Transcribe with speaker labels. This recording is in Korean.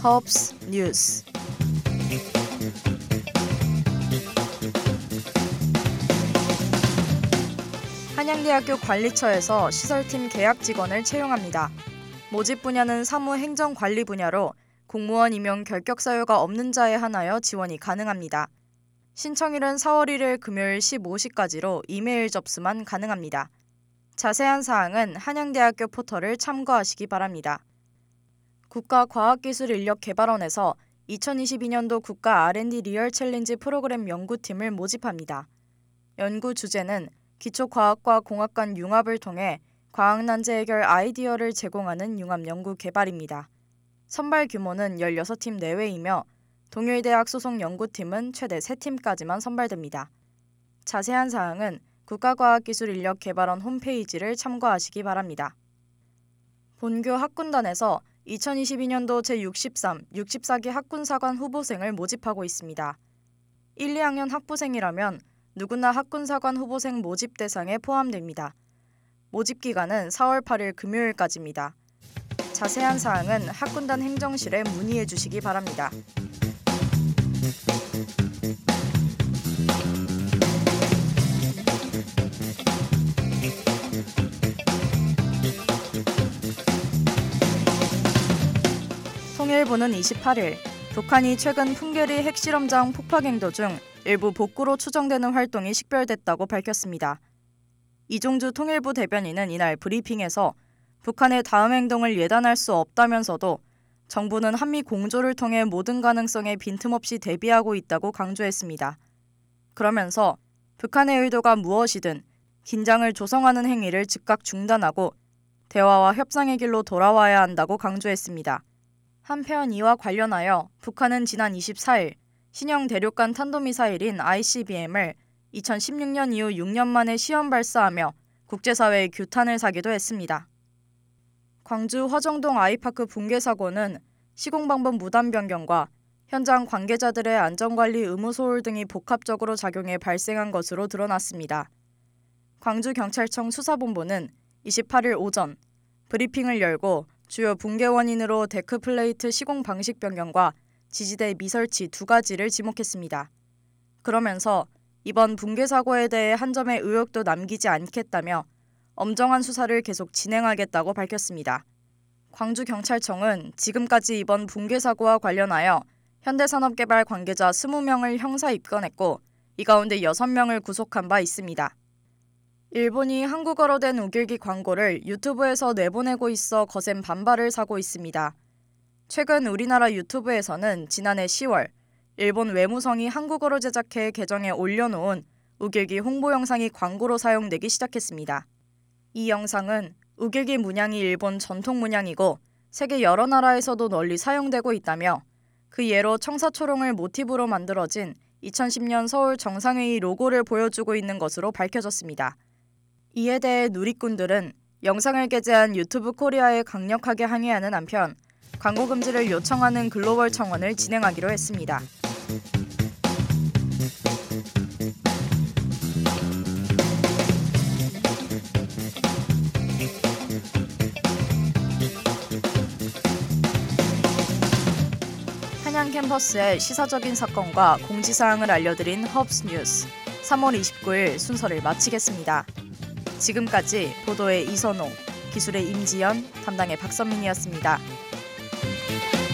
Speaker 1: 허브스 뉴스. 한양대학교 관리처에서 시설팀 계약 직원을 채용합니다. 모집 분야는 사무행정관리 분야로 공무원 임용 결격 사유가 없는 자에 한하여 지원이 가능합니다. 신청일은 4월 1일 금요일 15시까지로 이메일 접수만 가능합니다. 자세한 사항은 한양대학교 포털을 참고하시기 바랍니다. 국가과학기술인력개발원에서 2022년도 국가 R&D 리얼 챌린지 프로그램 연구팀을 모집합니다. 연구 주제는 기초과학과 공학 간 융합을 통해 과학난제 해결 아이디어를 제공하는 융합 연구 개발입니다. 선발 규모는 16팀 내외이며 동일대학 소속 연구팀은 최대 3팀까지만 선발됩니다. 자세한 사항은 국가과학기술인력개발원 홈페이지를 참고하시기 바랍니다. 본교 학군단에서 2022년도 제63, 64기 학군사관 후보생을 모집하고 있습니다. 1, 2학년 학부생이라면 누구나 학군사관 후보생 모집 대상에 포함됩니다. 모집 기간은 4월 8일 금요일까지입니다. 자세한 사항은 학군단 행정실에 문의해 주시기 바랍니다. 통일부는 28일 북한이 최근 풍계리 핵실험장 폭파 행도 중 일부 복구로 추정되는 활동이 식별됐다고 밝혔습니다. 이종주 통일부 대변인은 이날 브리핑에서 북한의 다음 행동을 예단할 수 없다면서도 정부는 한미 공조를 통해 모든 가능성에 빈틈없이 대비하고 있다고 강조했습니다. 그러면서 북한의 의도가 무엇이든 긴장을 조성하는 행위를 즉각 중단하고 대화와 협상의 길로 돌아와야 한다고 강조했습니다. 한편 이와 관련하여 북한은 지난 24일 신형 대륙간 탄도미사일인 ICBM을 2016년 이후 6년 만에 시험 발사하며 국제사회의 규탄을 사기도 했습니다. 광주 화정동 아이파크 붕괴 사고는 시공 방법 무단 변경과 현장 관계자들의 안전관리 의무 소홀 등이 복합적으로 작용해 발생한 것으로 드러났습니다. 광주경찰청 수사본부는 28일 오전 브리핑을 열고 주요 붕괴 원인으로 데크 플레이트 시공 방식 변경과 지지대 미설치 2가지를 지목했습니다. 그러면서 이번 붕괴 사고에 대해 한 점의 의혹도 남기지 않겠다며 엄정한 수사를 계속 진행하겠다고 밝혔습니다. 광주경찰청은 지금까지 이번 붕괴 사고와 관련하여 현대산업개발 관계자 20명을 형사 입건했고 이 가운데 6명을 구속한 바 있습니다. 일본이 한국어로 된 우길기 광고를 유튜브에서 내보내고 있어 거센 반발을 사고 있습니다. 최근 우리나라 유튜브에서는 지난해 10월 일본 외무성이 한국어로 제작해 계정에 올려놓은 우길기 홍보 영상이 광고로 사용되기 시작했습니다. 이 영상은 우길기 문양이 일본 전통 문양이고 세계 여러 나라에서도 널리 사용되고 있다며 그 예로 청사초롱을 모티브로 만들어진 2010년 서울 정상회의 로고를 보여주고 있는 것으로 밝혀졌습니다. 이에 대해 누리꾼들은 영상을 게재한 유튜브 코리아에 강력하게 항의하는 한편 광고 금지를 요청하는 글로벌 청원을 진행하기로 했습니다. 한양 캠퍼스의 시사적인 사건과 공지사항을 알려드린 허브스 뉴스 3월 29일 순서를 마치겠습니다. 지금까지 보도의 이선호, 기술의 임지연, 담당의 박선민이었습니다.